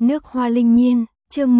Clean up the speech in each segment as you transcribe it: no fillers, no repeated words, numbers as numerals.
Nước hoa linh nhiên, chương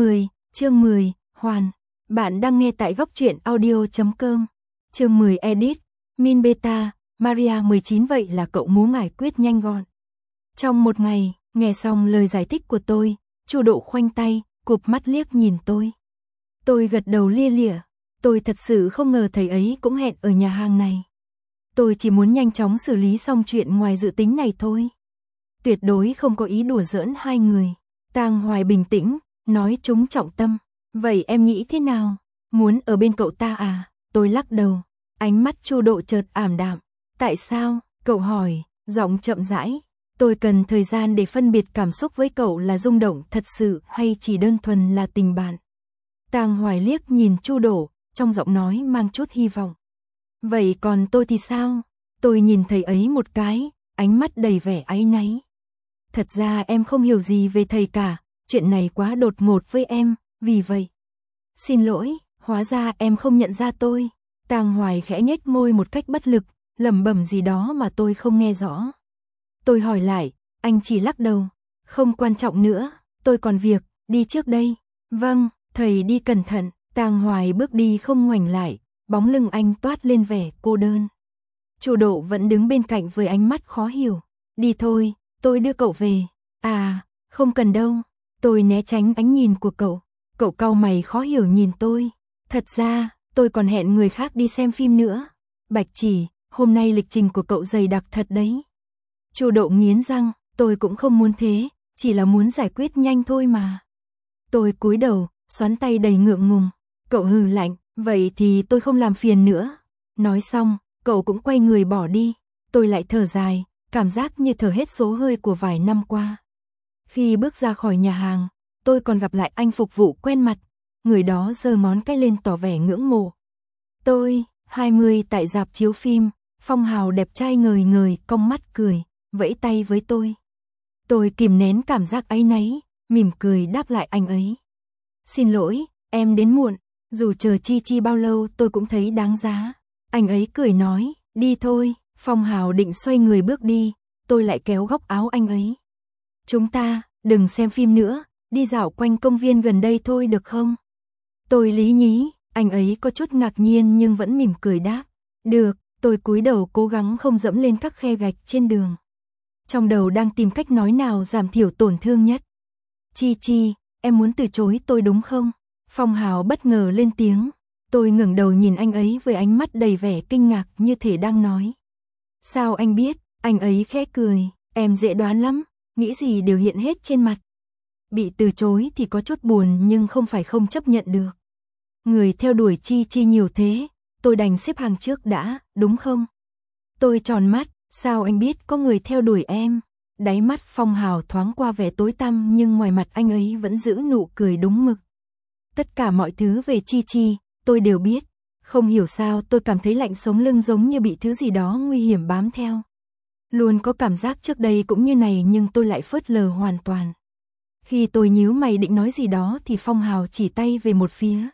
10, Hoàn. Bạn đang nghe tại góc truyện audio.com. Chương 10 edit, Min Beta, Maria 19 vậy là cậu muốn giải quyết nhanh gọn. Trong một ngày, nghe xong lời giải thích của tôi, Chu Độ khoanh tay, cụp mắt liếc nhìn tôi. Tôi gật đầu lia lịa, tôi thật sự không ngờ thầy ấy cũng hẹn ở nhà hàng này. Tôi chỉ muốn nhanh chóng xử lý xong chuyện ngoài dự tính này thôi. Tuyệt đối không có ý đùa giỡn hai người. Tang Hoài bình tĩnh, nói chúng trọng tâm. Vậy em nghĩ thế nào? Muốn ở bên cậu ta à? Tôi lắc đầu. Ánh mắt Chu Độ chợt ảm đạm. Tại sao? Cậu hỏi, giọng chậm rãi. Tôi cần thời gian để phân biệt cảm xúc với cậu là rung động thật sự hay chỉ đơn thuần là tình bạn. Tang Hoài liếc nhìn Chu Độ, trong giọng nói mang chút hy vọng. Vậy còn tôi thì sao? Tôi nhìn thầy ấy một cái, ánh mắt đầy vẻ áy náy. Thật ra em không hiểu gì về thầy cả, chuyện này quá đột ngột với em, vì vậy. Xin lỗi, hóa ra em không nhận ra tôi. Tang Hoài khẽ nhếch môi một cách bất lực, lẩm bẩm gì đó mà tôi không nghe rõ. Tôi hỏi lại, anh chỉ lắc đầu. Không quan trọng nữa, tôi còn việc, đi trước đây. Vâng, thầy đi cẩn thận. Tang Hoài bước đi không ngoảnh lại, bóng lưng anh toát lên vẻ cô đơn. Chu Độ vẫn đứng bên cạnh với ánh mắt khó hiểu. Đi thôi, tôi đưa cậu về. À, không cần đâu. Tôi né tránh ánh nhìn của cậu. Cậu cau mày khó hiểu nhìn tôi. Thật ra, tôi còn hẹn người khác đi xem phim nữa. Bạch Chỉ, hôm nay lịch trình của cậu dày đặc thật đấy. Chu Độ nghiến răng, tôi cũng không muốn thế, chỉ là muốn giải quyết nhanh thôi mà. Tôi cúi đầu, xoắn tay đầy ngượng ngùng. Cậu hừ lạnh, vậy thì tôi không làm phiền nữa. Nói xong, cậu cũng quay người bỏ đi. Tôi lại thở dài, cảm giác như thở hết số hơi của vài năm qua. Khi bước ra khỏi nhà hàng, tôi còn gặp lại anh phục vụ quen mặt. Người đó giơ ngón cái lên tỏ vẻ ngưỡng mộ. Tôi, 20 tại rạp chiếu phim, phong hào đẹp trai ngời ngời cong mắt cười, vẫy tay với tôi. Tôi kìm nén cảm giác áy náy, mỉm cười đáp lại anh ấy. Xin lỗi, em đến muộn, dù chờ Chi Chi bao lâu tôi cũng thấy đáng giá. Anh ấy cười nói, đi thôi. Phong hào định xoay người bước đi, tôi lại kéo góc áo anh ấy. Chúng ta, đừng xem phim nữa, đi dạo quanh công viên gần đây thôi được không? Tôi lý nhí, anh ấy có chút ngạc nhiên nhưng vẫn mỉm cười đáp. Được, tôi cúi đầu cố gắng không dẫm lên các khe gạch trên đường. Trong đầu đang tìm cách nói nào giảm thiểu tổn thương nhất. Chi Chi, em muốn từ chối tôi đúng không? Phong hào bất ngờ lên tiếng. Tôi ngẩng đầu nhìn anh ấy với ánh mắt đầy vẻ kinh ngạc như thể đang nói. Sao anh biết? Anh ấy khẽ cười, em dễ đoán lắm, nghĩ gì đều hiện hết trên mặt. Bị từ chối thì có chút buồn nhưng không phải không chấp nhận được. Người theo đuổi Chi Chi nhiều thế, tôi đành xếp hàng trước đã, đúng không? Tôi tròn mắt, sao anh biết có người theo đuổi em? Đáy mắt Phong hào thoáng qua vẻ tối tăm nhưng ngoài mặt anh ấy vẫn giữ nụ cười đúng mực. Tất cả mọi thứ về Chi Chi, tôi đều biết. Không hiểu sao tôi cảm thấy lạnh sống lưng giống như bị thứ gì đó nguy hiểm bám theo. Luôn có cảm giác trước đây cũng như này nhưng tôi lại phớt lờ hoàn toàn. Khi tôi nhíu mày định nói gì đó thì Phong hào chỉ tay về một phía.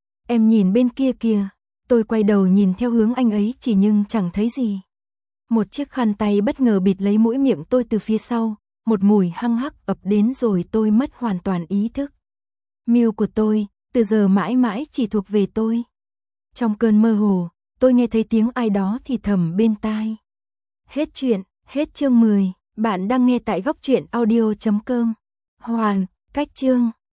Em nhìn bên kia kìa. Tôi quay đầu nhìn theo hướng anh ấy chỉ nhưng chẳng thấy gì. Một chiếc khăn tay bất ngờ bịt lấy mũi miệng tôi từ phía sau. Một mùi hăng hắc ập đến rồi tôi mất hoàn toàn ý thức. Mưu của tôi, từ giờ mãi mãi chỉ thuộc về tôi. Trong cơn mơ hồ, tôi nghe thấy tiếng ai đó thì thầm bên tai. Hết chuyện, hết chương 10, bạn đang nghe tại góc truyện audio.com. Hoàn, cách chương.